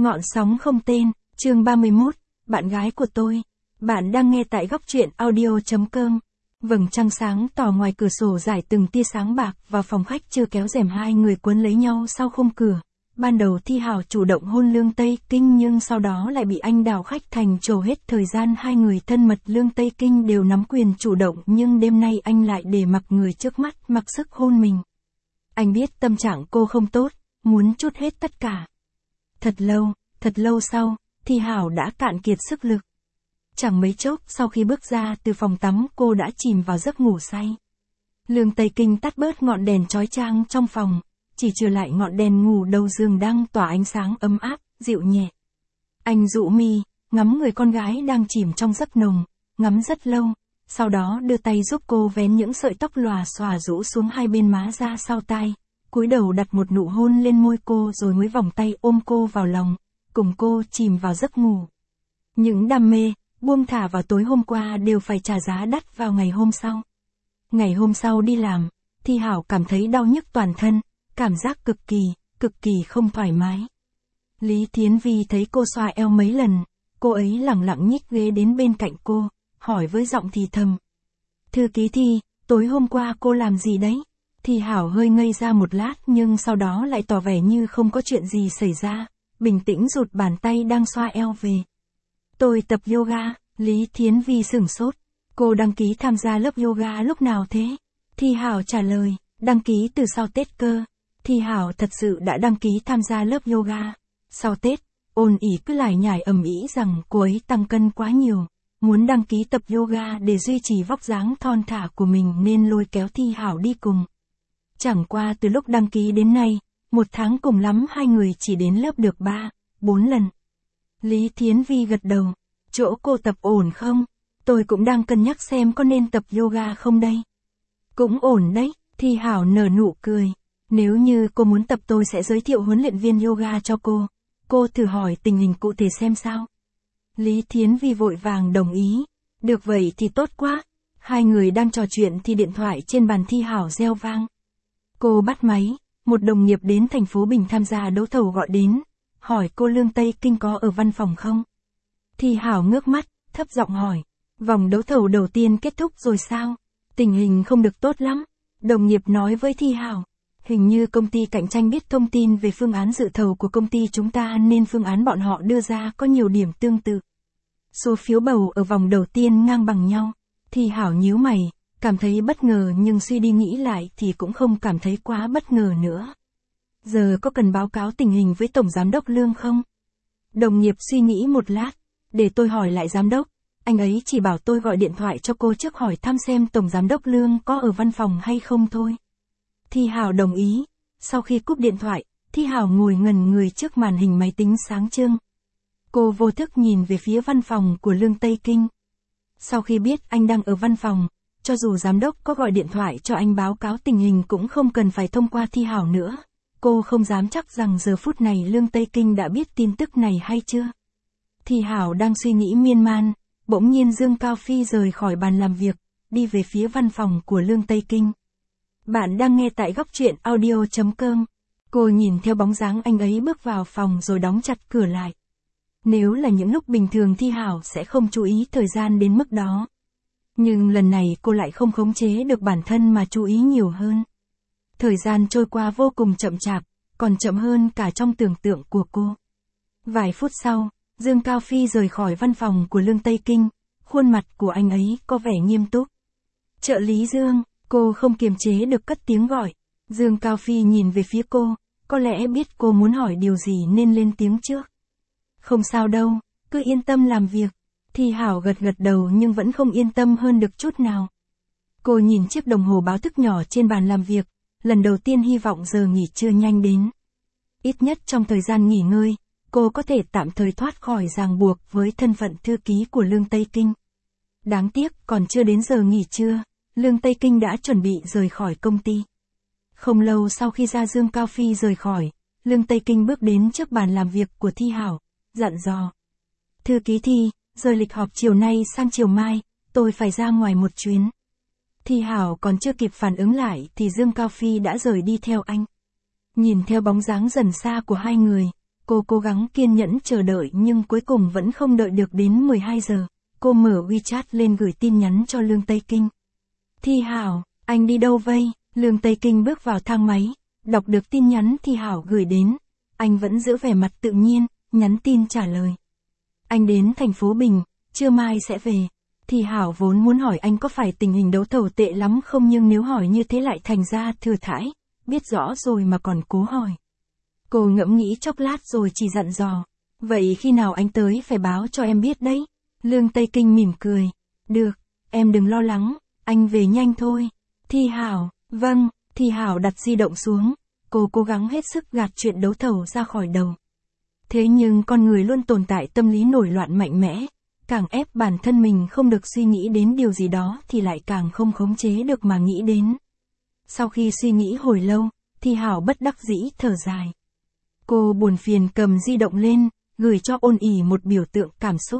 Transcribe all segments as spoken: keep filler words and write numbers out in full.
Ngọn sóng không tên, chương ba mươi mốt, bạn gái của tôi. Bạn đang nghe tại góc truyện audio chấm com. Vầng trăng sáng tỏ ngoài cửa sổ rải từng tia sáng bạc vào phòng khách chưa kéo rèm hai người quấn lấy nhau sau khung cửa. Ban đầu Thi Hảo chủ động hôn Lương Tây Kinh nhưng sau đó lại bị anh đảo khách thành trổ hết thời gian hai người thân mật. Lương Tây Kinh đều nắm quyền chủ động nhưng đêm nay anh lại để mặc người trước mắt mặc sức hôn mình. Anh biết tâm trạng cô không tốt, muốn trút hết tất cả. Thật lâu, thật lâu sau, Thi Hảo đã cạn kiệt sức lực. Chẳng mấy chốc sau khi bước ra từ phòng tắm cô đã chìm vào giấc ngủ say. Lương Tây Kinh tắt bớt ngọn đèn chói chang trong phòng, chỉ trừ lại ngọn đèn ngủ đầu giường đang tỏa ánh sáng ấm áp, dịu nhẹ. Anh dụ mi, ngắm người con gái đang chìm trong giấc nồng, ngắm rất lâu, sau đó đưa tay giúp cô vén những sợi tóc lòa xòa rũ xuống hai bên má ra sau tai, cúi đầu đặt một nụ hôn lên môi cô rồi mới vòng tay ôm cô vào lòng, cùng cô chìm vào giấc ngủ. Những đam mê, buông thả vào tối hôm qua đều phải trả giá đắt vào ngày hôm sau. Ngày hôm sau đi làm, Thi Hảo cảm thấy đau nhức toàn thân, cảm giác cực kỳ, cực kỳ không thoải mái. Lý Thiến Vi thấy cô xoa eo mấy lần, cô ấy lẳng lặng nhích ghế đến bên cạnh cô, hỏi với giọng thì thầm. Thư ký Thi, tối hôm qua cô làm gì đấy? Thi Hảo hơi ngây ra một lát nhưng sau đó lại tỏ vẻ như không có chuyện gì xảy ra, bình tĩnh rụt bàn tay đang xoa eo về. Tôi tập yoga. Lý Thiến Vi sửng sốt. Cô đăng ký tham gia lớp yoga lúc nào thế? Thi Hảo trả lời, đăng ký từ sau Tết cơ. Thi Hảo thật sự đã đăng ký tham gia lớp yoga. Sau Tết, ôn ỉ cứ lải nhải ầm ĩ rằng cô ấy tăng cân quá nhiều, muốn đăng ký tập yoga để duy trì vóc dáng thon thả của mình nên lôi kéo Thi Hảo đi cùng. Chẳng qua từ lúc đăng ký đến nay, một tháng cùng lắm hai người chỉ đến lớp được ba, bốn lần. Lý Thiến Vi gật đầu. Chỗ cô tập ổn không? Tôi cũng đang cân nhắc xem có nên tập yoga không đây. Cũng ổn đấy, Thi Hảo nở nụ cười. Nếu như cô muốn tập tôi sẽ giới thiệu huấn luyện viên yoga cho cô. Cô thử hỏi tình hình cụ thể xem sao. Lý Thiến Vi vội vàng đồng ý. Được vậy thì tốt quá. Hai người đang trò chuyện thì điện thoại trên bàn Thi Hảo reo vang. Cô bắt máy, một đồng nghiệp đến thành phố Bình tham gia đấu thầu gọi đến, hỏi cô Lương Tây Kinh có ở văn phòng không? Thi Hảo ngước mắt, thấp giọng hỏi, vòng đấu thầu đầu tiên kết thúc rồi sao? Tình hình không được tốt lắm. Đồng nghiệp nói với Thi Hảo, hình như công ty cạnh tranh biết thông tin về phương án dự thầu của công ty chúng ta nên phương án bọn họ đưa ra có nhiều điểm tương tự. Số phiếu bầu ở vòng đầu tiên ngang bằng nhau. Thi Hảo nhíu mày, cảm thấy bất ngờ nhưng suy đi nghĩ lại thì cũng không cảm thấy quá bất ngờ nữa. Giờ có cần báo cáo tình hình với Tổng Giám đốc Lương không? Đồng nghiệp suy nghĩ một lát. Để tôi hỏi lại giám đốc, anh ấy chỉ bảo tôi gọi điện thoại cho cô trước hỏi thăm xem Tổng Giám đốc Lương có ở văn phòng hay không thôi. Thi Hảo đồng ý. Sau khi cúp điện thoại, Thi Hảo ngồi ngẩn người trước màn hình máy tính sáng trưng. Cô vô thức nhìn về phía văn phòng của Lương Tây Kinh. Sau khi biết anh đang ở văn phòng, cho dù giám đốc có gọi điện thoại cho anh báo cáo tình hình cũng không cần phải thông qua Thi Hảo nữa. Cô không dám chắc rằng giờ phút này Lương Tây Kinh đã biết tin tức này hay chưa. Thi Hảo đang suy nghĩ miên man, bỗng nhiên Dương Cao Phi rời khỏi bàn làm việc, đi về phía văn phòng của Lương Tây Kinh. Bạn đang nghe tại góc truyện audio chấm com. Cô nhìn theo bóng dáng anh ấy bước vào phòng rồi đóng chặt cửa lại. Nếu là những lúc bình thường Thi Hảo sẽ không chú ý thời gian đến mức đó. Nhưng lần này cô lại không khống chế được bản thân mà chú ý nhiều hơn. Thời gian trôi qua vô cùng chậm chạp, còn chậm hơn cả trong tưởng tượng của cô. Vài phút sau, Dương Cao Phi rời khỏi văn phòng của Lương Tây Kinh, khuôn mặt của anh ấy có vẻ nghiêm túc. Trợ lý Dương, cô không kiềm chế được cất tiếng gọi. Dương Cao Phi nhìn về phía cô, có lẽ biết cô muốn hỏi điều gì nên lên tiếng trước. Không sao đâu, cứ yên tâm làm việc. Thi Hảo gật gật đầu nhưng vẫn không yên tâm hơn được chút nào. Cô nhìn chiếc đồng hồ báo thức nhỏ trên bàn làm việc, lần đầu tiên hy vọng giờ nghỉ trưa nhanh đến. Ít nhất trong thời gian nghỉ ngơi, cô có thể tạm thời thoát khỏi ràng buộc với thân phận thư ký của Lương Tây Kinh. Đáng tiếc còn chưa đến giờ nghỉ trưa, Lương Tây Kinh đã chuẩn bị rời khỏi công ty. Không lâu sau khi ra Dương Cao Phi rời khỏi, Lương Tây Kinh bước đến trước bàn làm việc của Thi Hảo, dặn dò. Thư ký Thi, rời lịch họp chiều nay sang chiều mai, tôi phải ra ngoài một chuyến. Thi Hảo còn chưa kịp phản ứng lại thì Dương Cao Phi đã rời đi theo anh. Nhìn theo bóng dáng dần xa của hai người, Cô cố gắng kiên nhẫn chờ đợi nhưng cuối cùng vẫn không đợi được đến mười hai giờ. Cô mở WeChat lên gửi tin nhắn cho Lương Tây Kinh. Thi Hảo, anh đi đâu vây? Lương Tây Kinh bước vào thang máy, đọc được tin nhắn Thi Hảo gửi đến. Anh vẫn giữ vẻ mặt tự nhiên, nhắn tin trả lời. Anh đến thành phố Bình, trưa mai sẽ về. Thi Hảo vốn muốn hỏi anh có phải tình hình đấu thầu tệ lắm không nhưng nếu hỏi như thế lại thành ra thừa thãi, biết rõ rồi mà còn cố hỏi. Cô ngẫm nghĩ chốc lát rồi chỉ dặn dò. Vậy khi nào anh tới phải báo cho em biết đấy. Lương Tây Kinh mỉm cười. Được, em đừng lo lắng, anh về nhanh thôi. Thi Hảo, vâng, Thi Hảo đặt di động xuống. Cô cố gắng hết sức gạt chuyện đấu thầu ra khỏi đầu. Thế nhưng con người luôn tồn tại tâm lý nổi loạn mạnh mẽ. Càng ép bản thân mình không được suy nghĩ đến điều gì đó thì lại càng không khống chế được mà nghĩ đến. Sau khi suy nghĩ hồi lâu, Thi Hảo bất đắc dĩ thở dài. Cô buồn phiền cầm di động lên, gửi cho Ôn ỉ một biểu tượng cảm xúc.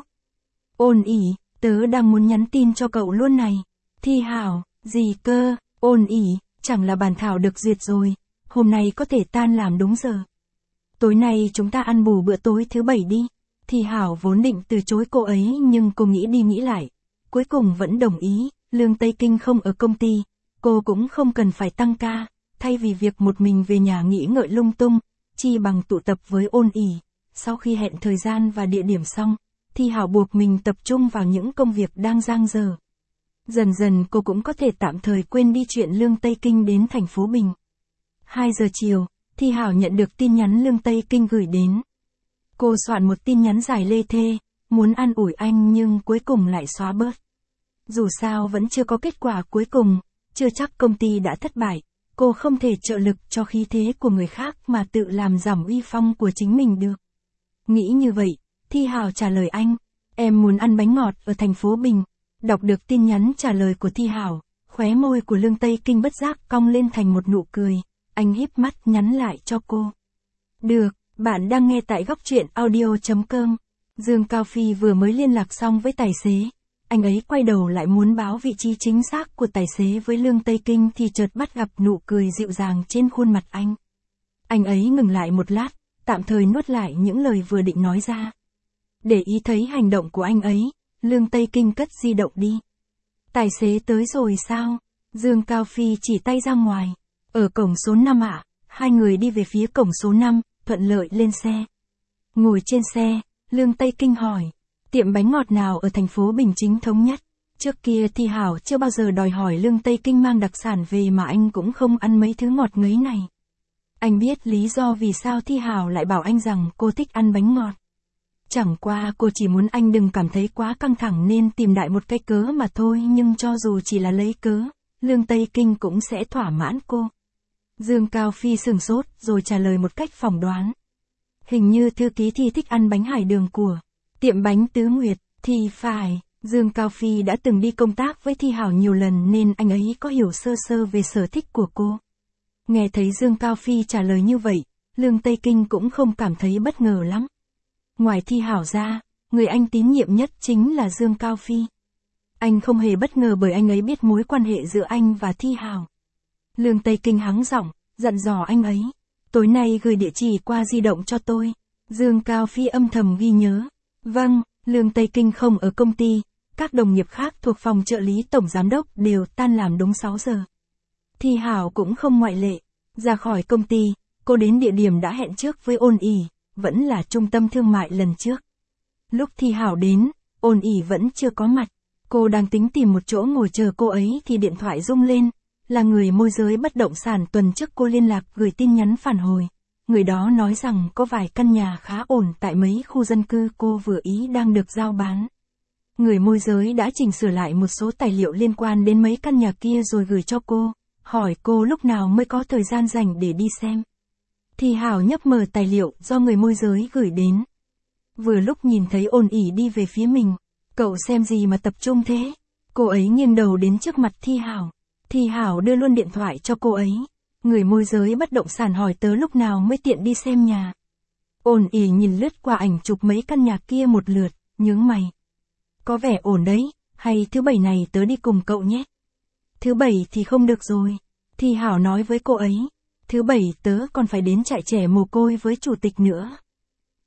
Ôn ỉ, tớ đang muốn nhắn tin cho cậu luôn này. Thi Hảo, gì cơ? Ôn ỉ, chẳng là bản thảo được duyệt rồi, hôm nay có thể tan làm đúng giờ. Tối nay chúng ta ăn bù bữa tối thứ bảy đi. Thi Hảo vốn định từ chối cô ấy nhưng cô nghĩ đi nghĩ lại. Cuối cùng vẫn đồng ý, Lương Tây Kinh không ở công ty, cô cũng không cần phải tăng ca, thay vì việc một mình về nhà nghĩ ngợi lung tung, chi bằng tụ tập với Ôn ỉ. Sau khi hẹn thời gian và địa điểm xong, Thi Hảo buộc mình tập trung vào những công việc đang dang dở. Dần dần cô cũng có thể tạm thời quên đi chuyện Lương Tây Kinh đến thành phố Bình. hai giờ chiều, Thi Hảo nhận được tin nhắn Lương Tây Kinh gửi đến. Cô soạn một tin nhắn dài lê thê, muốn an ủi anh nhưng cuối cùng lại xóa bớt. Dù sao vẫn chưa có kết quả cuối cùng, chưa chắc công ty đã thất bại, cô không thể trợ lực cho khí thế của người khác mà tự làm giảm uy phong của chính mình được. Nghĩ như vậy, Thi Hảo trả lời anh, em muốn ăn bánh ngọt ở thành phố Bình. Đọc được tin nhắn trả lời của Thi Hảo, khóe môi của Lương Tây Kinh bất giác cong lên thành một nụ cười, anh híp mắt nhắn lại cho cô. Được, bạn đang nghe tại góc truyện audio chấm com. Dương Cao Phi vừa mới liên lạc xong với tài xế, anh ấy quay đầu lại muốn báo vị trí chính xác của tài xế với Lương Tây Kinh thì chợt bắt gặp nụ cười dịu dàng trên khuôn mặt anh. Anh ấy ngừng lại một lát, tạm thời nuốt lại những lời vừa định nói ra. Để ý thấy hành động của anh ấy, Lương Tây Kinh cất di động đi. Tài xế tới rồi sao? Dương Cao Phi chỉ tay ra ngoài. Ở cổng số năm ạ. Hai người đi về phía cổng số năm, thuận lợi lên xe. Ngồi trên xe, Lương Tây Kinh hỏi. Tiệm bánh ngọt nào ở thành phố Bình chính thống nhất? Trước kia Thi Hảo chưa bao giờ đòi hỏi Lương Tây Kinh mang đặc sản về mà anh cũng không ăn mấy thứ ngọt ngấy này. Anh biết lý do vì sao Thi Hảo lại bảo anh rằng cô thích ăn bánh ngọt. Chẳng qua cô chỉ muốn anh đừng cảm thấy quá căng thẳng nên tìm đại một cái cớ mà thôi, nhưng cho dù chỉ là lấy cớ, Lương Tây Kinh cũng sẽ thỏa mãn cô. Dương Cao Phi sửng sốt rồi trả lời một cách phỏng đoán. Hình như thư ký Thi thích ăn bánh hải đường của tiệm bánh Tứ Nguyệt. Thì phải, Dương Cao Phi đã từng đi công tác với Thi Hảo nhiều lần nên anh ấy có hiểu sơ sơ về sở thích của cô. Nghe thấy Dương Cao Phi trả lời như vậy, Lương Tây Kinh cũng không cảm thấy bất ngờ lắm. Ngoài Thi Hảo ra, người anh tín nhiệm nhất chính là Dương Cao Phi. Anh không hề bất ngờ bởi anh ấy biết mối quan hệ giữa anh và Thi Hảo. Lương Tây Kinh hắng giọng, dặn dò anh ấy. Tối nay gửi địa chỉ qua di động cho tôi. Dương Cao Phi âm thầm ghi nhớ. Vâng, Lương Tây Kinh không ở công ty, các đồng nghiệp khác thuộc phòng trợ lý tổng giám đốc đều tan làm đúng sáu giờ. Thi Hảo cũng không ngoại lệ. Ra khỏi công ty, cô đến địa điểm đã hẹn trước với Ôn ỉ, vẫn là trung tâm thương mại lần trước. Lúc Thi Hảo đến, Ôn ỉ vẫn chưa có mặt. Cô đang tính tìm một chỗ ngồi chờ cô ấy thì điện thoại rung lên. Là người môi giới bất động sản tuần trước cô liên lạc gửi tin nhắn phản hồi. Người đó nói rằng có vài căn nhà khá ổn tại mấy khu dân cư cô vừa ý đang được giao bán. Người môi giới đã chỉnh sửa lại một số tài liệu liên quan đến mấy căn nhà kia rồi gửi cho cô, hỏi cô lúc nào mới có thời gian rảnh để đi xem. Thi Hảo nhấp mở tài liệu do người môi giới gửi đến. Vừa lúc nhìn thấy Ôn ỉ đi về phía mình. Cậu xem gì mà tập trung thế? Cô ấy nghiêng đầu đến trước mặt Thi Hảo. Thi Hảo đưa luôn điện thoại cho cô ấy. Người môi giới bất động sản hỏi tớ lúc nào mới tiện đi xem nhà. Ôn ỉ nhìn lướt qua ảnh chụp mấy căn nhà kia một lượt, nhướng mày. Có vẻ ổn đấy, hay thứ bảy này tớ đi cùng cậu nhé. Thứ bảy thì không được rồi. Thi Hảo nói với cô ấy. Thứ bảy tớ còn phải đến trại trẻ mồ côi với chủ tịch nữa.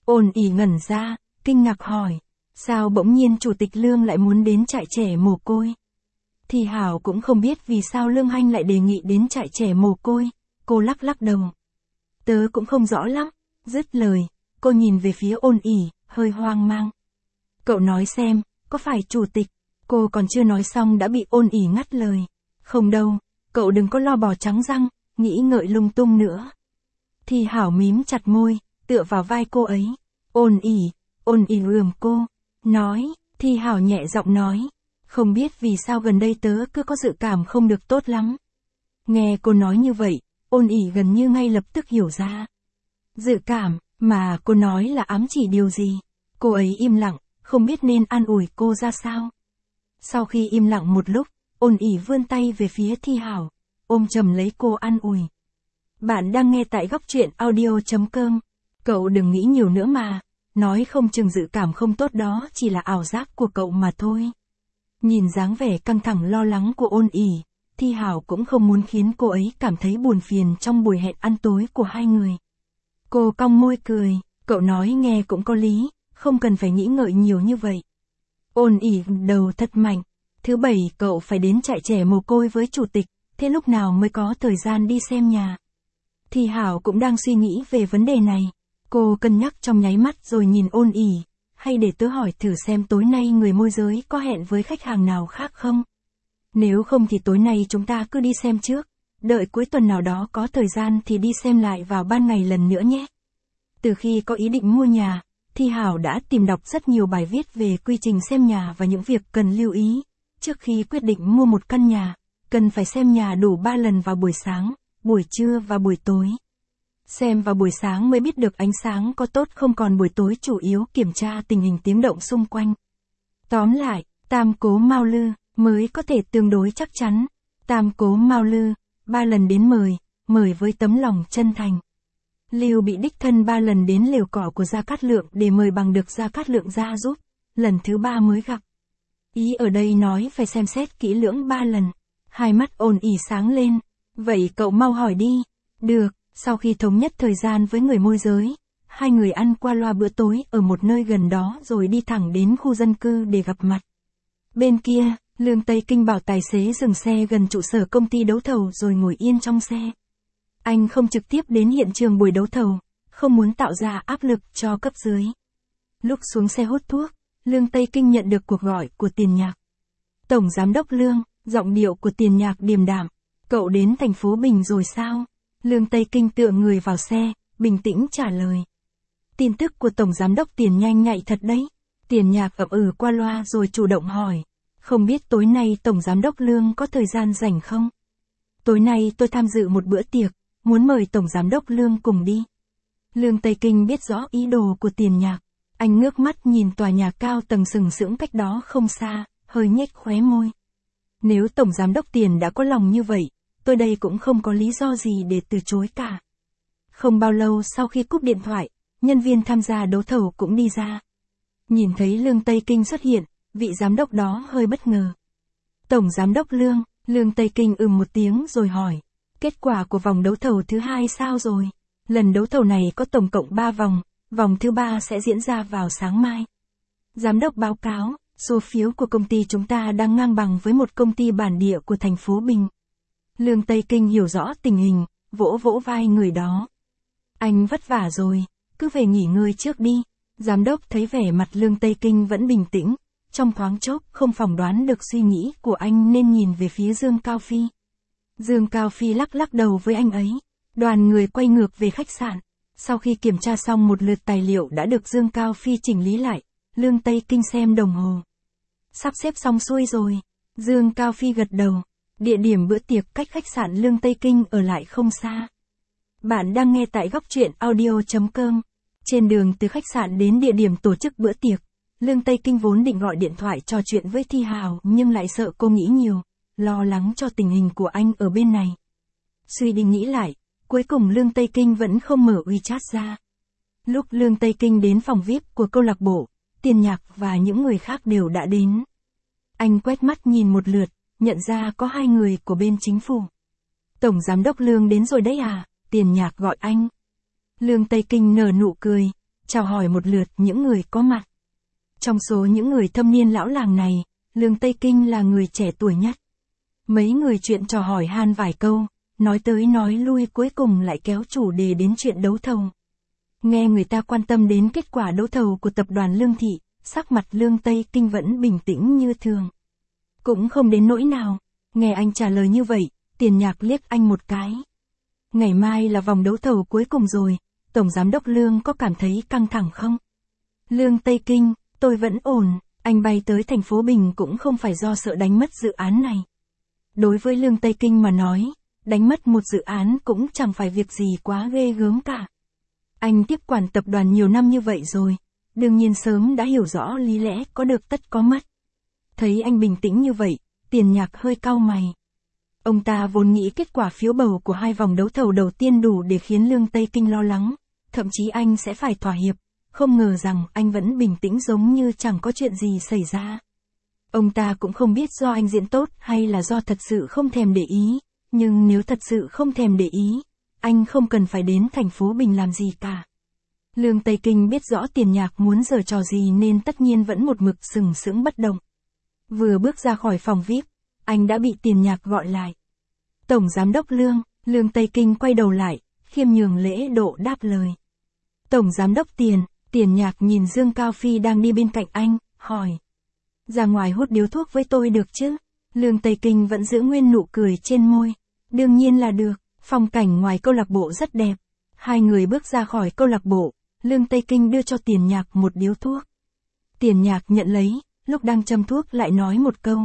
Ôn ỉ ngẩn ra, kinh ngạc hỏi. Sao bỗng nhiên Chủ tịch Lương lại muốn đến trại trẻ mồ côi? Thì Hảo cũng không biết vì sao Lương Hanh lại đề nghị đến trại trẻ mồ côi, cô lắc lắc đầu. Tớ cũng không rõ lắm, dứt lời, cô nhìn về phía Ôn ỉ, hơi hoang mang. Cậu nói xem, có phải Chủ tịch? Cô còn chưa nói xong đã bị Ôn ỉ ngắt lời. Không đâu, cậu đừng có lo bò trắng răng, nghĩ ngợi lung tung nữa. Thì Hảo mím chặt môi, tựa vào vai cô ấy. Ôn ỉ, Ôn ỉ ườm cô, nói, Thì Hảo nhẹ giọng nói. Không biết vì sao gần đây tớ cứ có dự cảm không được tốt lắm. Nghe cô nói như vậy, Ôn ỉ gần như ngay lập tức hiểu ra. Dự cảm, mà cô nói là ám chỉ điều gì? Cô ấy im lặng, không biết nên an ủi cô ra sao. Sau khi im lặng một lúc, Ôn ỉ vươn tay về phía Thi Hảo, ôm chầm lấy cô an ủi. Bạn đang nghe tại góc truyện audio chấm com. Cậu đừng nghĩ nhiều nữa mà, nói không chừng dự cảm không tốt đó chỉ là ảo giác của cậu mà thôi. Nhìn dáng vẻ căng thẳng lo lắng của Ôn ỉ, Thi Hảo cũng không muốn khiến cô ấy cảm thấy buồn phiền trong buổi hẹn ăn tối của hai người. Cô cong môi cười, cậu nói nghe cũng có lý, không cần phải nghĩ ngợi nhiều như vậy. Ôn ỉ đầu thật mạnh. Thứ bảy cậu phải đến trại trẻ mồ côi với Chủ tịch, thế lúc nào mới có thời gian đi xem nhà? Thì Hảo cũng đang suy nghĩ về vấn đề này. Cô cân nhắc trong nháy mắt rồi nhìn Ôn ỉ. Hay để tớ hỏi thử xem tối nay người môi giới có hẹn với khách hàng nào khác không? Nếu không thì tối nay chúng ta cứ đi xem trước. Đợi cuối tuần nào đó có thời gian thì đi xem lại vào ban ngày lần nữa nhé. Từ khi có ý định mua nhà, Thi Hảo đã tìm đọc rất nhiều bài viết về quy trình xem nhà và những việc cần lưu ý. Trước khi quyết định mua một căn nhà, cần phải xem nhà đủ ba lần vào buổi sáng, buổi trưa và buổi tối. Xem vào buổi sáng mới biết được ánh sáng có tốt không, còn buổi tối chủ yếu kiểm tra tình hình tiếng động xung quanh. Tóm lại, tam cố Mao Lư mới có thể tương đối chắc chắn. Tam cố Mao Lư, ba lần đến mời, mời với tấm lòng chân thành. Lưu Bị đích thân ba lần đến lều cỏ của Gia Cát Lượng để mời bằng được Gia Cát Lượng ra giúp, lần thứ ba mới gặp. Ý ở đây nói phải xem xét kỹ lưỡng ba lần. Hai mắt Ôn ỉ sáng lên. Vậy cậu mau hỏi đi. Được, sau khi thống nhất thời gian với người môi giới, hai người ăn qua loa bữa tối ở một nơi gần đó rồi đi thẳng đến khu dân cư để gặp mặt. Bên kia, Lương Tây Kinh bảo tài xế dừng xe gần trụ sở công ty đấu thầu rồi ngồi yên trong xe. Anh không trực tiếp đến hiện trường buổi đấu thầu, không muốn tạo ra áp lực cho cấp dưới. Lúc xuống xe hút thuốc, Lương Tây Kinh nhận được cuộc gọi của Tiền Nhạc. Tổng Giám đốc Lương, giọng điệu của Tiền Nhạc điềm đạm. Cậu đến thành phố Bình rồi sao? Lương Tây Kinh tựa người vào xe, bình tĩnh trả lời. Tin tức của Tổng Giám đốc Tiền nhanh nhạy thật đấy. Tiền Nhạc ậm ừ qua loa rồi chủ động hỏi. Không biết tối nay Tổng Giám đốc Lương có thời gian rảnh không? Tối nay tôi tham dự một bữa tiệc, muốn mời Tổng Giám đốc Lương cùng đi. Lương Tây Kinh biết rõ ý đồ của Tiền Nhạc. Anh ngước mắt nhìn tòa nhà cao tầng sừng sững cách đó không xa, hơi nhếch khóe môi. Nếu Tổng Giám đốc Tiền đã có lòng như vậy, tôi đây cũng không có lý do gì để từ chối cả. Không bao lâu sau khi cúp điện thoại, nhân viên tham gia đấu thầu cũng đi ra. Nhìn thấy Lương Tây Kinh xuất hiện, vị giám đốc đó hơi bất ngờ. Tổng Giám đốc Lương, Lương Tây Kinh ừm một tiếng rồi hỏi. Kết quả của vòng đấu thầu thứ hai sao rồi? Lần đấu thầu này có tổng cộng ba vòng, vòng thứ ba sẽ diễn ra vào sáng mai. Giám đốc báo cáo, số phiếu của công ty chúng ta đang ngang bằng với một công ty bản địa của thành phố Bình. Lương Tây Kinh hiểu rõ tình hình, vỗ vỗ vai người đó. Anh vất vả rồi, cứ về nghỉ ngơi trước đi. Giám đốc thấy vẻ mặt Lương Tây Kinh vẫn bình tĩnh, trong thoáng chốc không phỏng đoán được suy nghĩ của anh nên nhìn về phía Dương Cao Phi. Dương Cao Phi lắc lắc đầu với anh ấy. Đoàn người quay ngược về khách sạn. Sau khi kiểm tra xong một lượt tài liệu đã được Dương Cao Phi chỉnh lý lại, Lương Tây Kinh xem đồng hồ. Sắp xếp xong xuôi rồi. Dương Cao Phi gật đầu. Địa điểm bữa tiệc cách khách sạn Lương Tây Kinh ở lại không xa. Bạn đang nghe tại góc truyện audio chấm com. Trên đường từ khách sạn đến địa điểm tổ chức bữa tiệc, Lương Tây Kinh vốn định gọi điện thoại trò chuyện với Thi Hào nhưng lại sợ cô nghĩ nhiều, lo lắng cho tình hình của anh ở bên này. Suy đi nghĩ lại, cuối cùng Lương Tây Kinh vẫn không mở WeChat ra. Lúc Lương Tây Kinh đến phòng vi ai pi của câu lạc bộ, Tiền Nhạc và những người khác đều đã đến. Anh quét mắt nhìn một lượt, nhận ra có hai người của bên chính phủ. Tổng Giám đốc Lương đến rồi đấy à? Tiền Nhạc gọi anh. Lương Tây Kinh nở nụ cười, chào hỏi một lượt những người có mặt. Trong số những người thâm niên lão làng này, Lương Tây Kinh là người trẻ tuổi nhất. Mấy người chuyện trò hỏi han vài câu, nói tới nói lui cuối cùng lại kéo chủ đề đến chuyện đấu thầu. Nghe người ta quan tâm đến kết quả đấu thầu của tập đoàn Lương Thị, sắc mặt Lương Tây Kinh vẫn bình tĩnh như thường. Cũng không đến nỗi nào, nghe anh trả lời như vậy, Tiền Nhạc liếc anh một cái. Ngày mai là vòng đấu thầu cuối cùng rồi, Tổng Giám đốc Lương có cảm thấy căng thẳng không? Lương Tây Kinh, tôi vẫn ổn, anh bay tới thành phố Bình cũng không phải do sợ đánh mất dự án này. Đối với Lương Tây Kinh mà nói, đánh mất một dự án cũng chẳng phải việc gì quá ghê gớm cả. Anh tiếp quản tập đoàn nhiều năm như vậy rồi, đương nhiên sớm đã hiểu rõ lý lẽ có được tất có mất. Thấy anh bình tĩnh như vậy, Tiền Nhạc hơi cau mày. Ông ta vốn nghĩ kết quả phiếu bầu của hai vòng đấu thầu đầu tiên đủ để khiến Lương Tây Kinh lo lắng, thậm chí anh sẽ phải thỏa hiệp, không ngờ rằng anh vẫn bình tĩnh giống như chẳng có chuyện gì xảy ra. Ông ta cũng không biết do anh diễn tốt hay là do thật sự không thèm để ý, nhưng nếu thật sự không thèm để ý, anh không cần phải đến thành phố Bình làm gì cả. Lương Tây Kinh biết rõ Tiền Nhạc muốn giở trò gì nên tất nhiên vẫn một mực sừng sững bất động. Vừa bước ra khỏi phòng vi ai pi, anh đã bị Tiền Nhạc gọi lại. Tổng Giám đốc Lương, Lương Tây Kinh quay đầu lại, khiêm nhường lễ độ đáp lời. Tổng Giám đốc Tiền, Tiền Nhạc nhìn Dương Cao Phi đang đi bên cạnh anh, hỏi. Ra ngoài hút điếu thuốc với tôi được chứ? Lương Tây Kinh vẫn giữ nguyên nụ cười trên môi. Đương nhiên là được, phong cảnh ngoài câu lạc bộ rất đẹp. Hai người bước ra khỏi câu lạc bộ, Lương Tây Kinh đưa cho Tiền Nhạc một điếu thuốc. Tiền Nhạc nhận lấy, lúc đang châm thuốc lại nói một câu.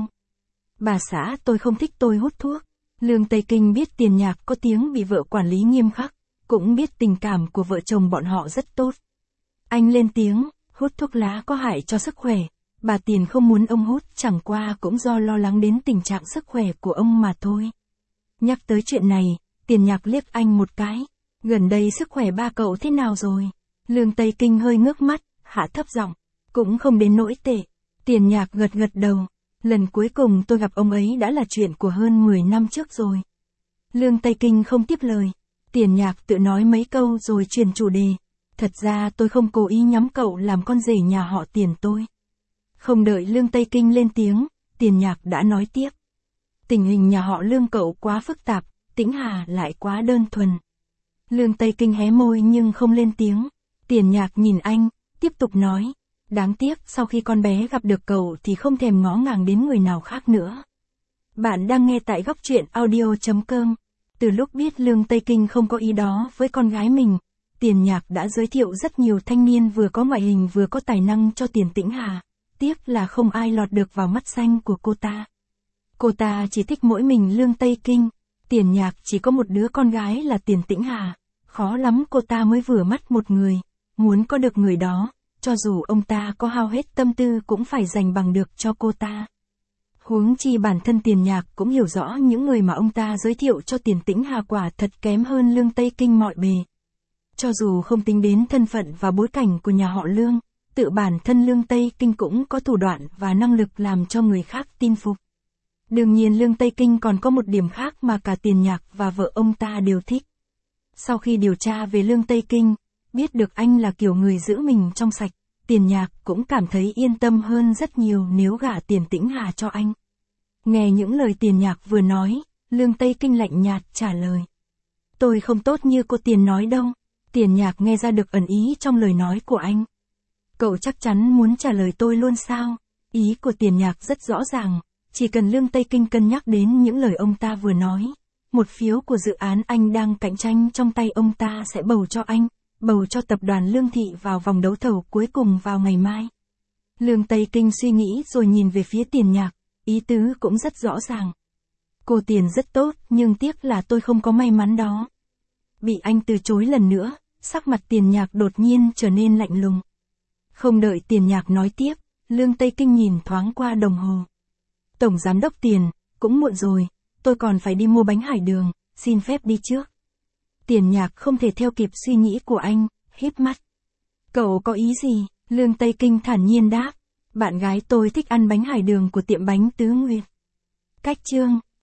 Bà xã tôi không thích tôi hút thuốc. Lương Tây Kinh biết Tiền Nhạc có tiếng bị vợ quản lý nghiêm khắc, cũng biết tình cảm của vợ chồng bọn họ rất tốt. Anh lên tiếng, hút thuốc lá có hại cho sức khỏe. Bà Tiền không muốn ông hút chẳng qua cũng do lo lắng đến tình trạng sức khỏe của ông mà thôi. Nhắc tới chuyện này, Tiền Nhạc liếc anh một cái. Gần đây sức khỏe ba cậu thế nào rồi? Lương Tây Kinh hơi ngước mắt, hạ thấp giọng. Cũng không đến nỗi tệ. Tiền Nhạc gật gật đầu. Lần cuối cùng tôi gặp ông ấy đã là chuyện của hơn mười năm trước rồi. Lương Tây Kinh không tiếp lời. Tiền Nhạc tự nói mấy câu rồi chuyển chủ đề. Thật ra tôi không cố ý nhắm cậu làm con rể nhà họ Tiền tôi. Không đợi Lương Tây Kinh lên tiếng, Tiền Nhạc đã nói tiếp. Tình hình nhà họ Lương cậu quá phức tạp, Tĩnh Hà lại quá đơn thuần. Lương Tây Kinh hé môi nhưng không lên tiếng. Tiền Nhạc nhìn anh, tiếp tục nói. Đáng tiếc sau khi con bé gặp được cậu thì không thèm ngó ngàng đến người nào khác nữa. Bạn đang nghe tại góc truyện audio chấm com. Từ lúc biết Lương Tây Kinh không có ý đó với con gái mình, Tiền Nhạc đã giới thiệu rất nhiều thanh niên vừa có ngoại hình vừa có tài năng cho Tiền Tĩnh Hà. Tiếc là không ai lọt được vào mắt xanh của cô ta. Cô ta chỉ thích mỗi mình Lương Tây Kinh. Tiền Nhạc chỉ có một đứa con gái là Tiền Tĩnh Hà. Khó lắm cô ta mới vừa mắt một người. Muốn có được người đó, cho dù ông ta có hao hết tâm tư cũng phải dành bằng được cho cô ta. Huống chi bản thân Tiền Nhạc cũng hiểu rõ những người mà ông ta giới thiệu cho Tiền Tĩnh Hà quả thật kém hơn Lương Tây Kinh mọi bề. Cho dù không tính đến thân phận và bối cảnh của nhà họ Lương, tự bản thân Lương Tây Kinh cũng có thủ đoạn và năng lực làm cho người khác tin phục. Đương nhiên Lương Tây Kinh còn có một điểm khác mà cả Tiền Nhạc và vợ ông ta đều thích. Sau khi điều tra về Lương Tây Kinh, biết được anh là kiểu người giữ mình trong sạch, Tiền Nhạc cũng cảm thấy yên tâm hơn rất nhiều nếu gả Tiền Tĩnh Hà cho anh. Nghe những lời Tiền Nhạc vừa nói, Lương Tây Kinh lạnh nhạt trả lời. Tôi không tốt như cô Tiền nói đâu. Tiền Nhạc nghe ra được ẩn ý trong lời nói của anh. Cậu chắc chắn muốn trả lời tôi luôn sao? Ý của Tiền Nhạc rất rõ ràng, chỉ cần Lương Tây Kinh cân nhắc đến những lời ông ta vừa nói. Một phiếu của dự án anh đang cạnh tranh trong tay ông ta sẽ bầu cho anh, bầu cho tập đoàn Lương Thị vào vòng đấu thầu cuối cùng vào ngày mai. Lương Tây Kinh suy nghĩ rồi nhìn về phía Tiền Nhạc, ý tứ cũng rất rõ ràng. Cô Tiền rất tốt nhưng tiếc là tôi không có may mắn đó. Bị anh từ chối lần nữa, sắc mặt Tiền Nhạc đột nhiên trở nên lạnh lùng. Không đợi Tiền Nhạc nói tiếp, Lương Tây Kinh nhìn thoáng qua đồng hồ. Tổng Giám đốc Tiền, cũng muộn rồi, tôi còn phải đi mua bánh hải đường, xin phép đi trước. Tiền Nhạc không thể theo kịp suy nghĩ của anh, híp mắt. Cậu có ý gì? Lương Tây Kinh thản nhiên đáp. Bạn gái tôi thích ăn bánh hải đường của tiệm bánh Tứ Nguyệt. Cách chương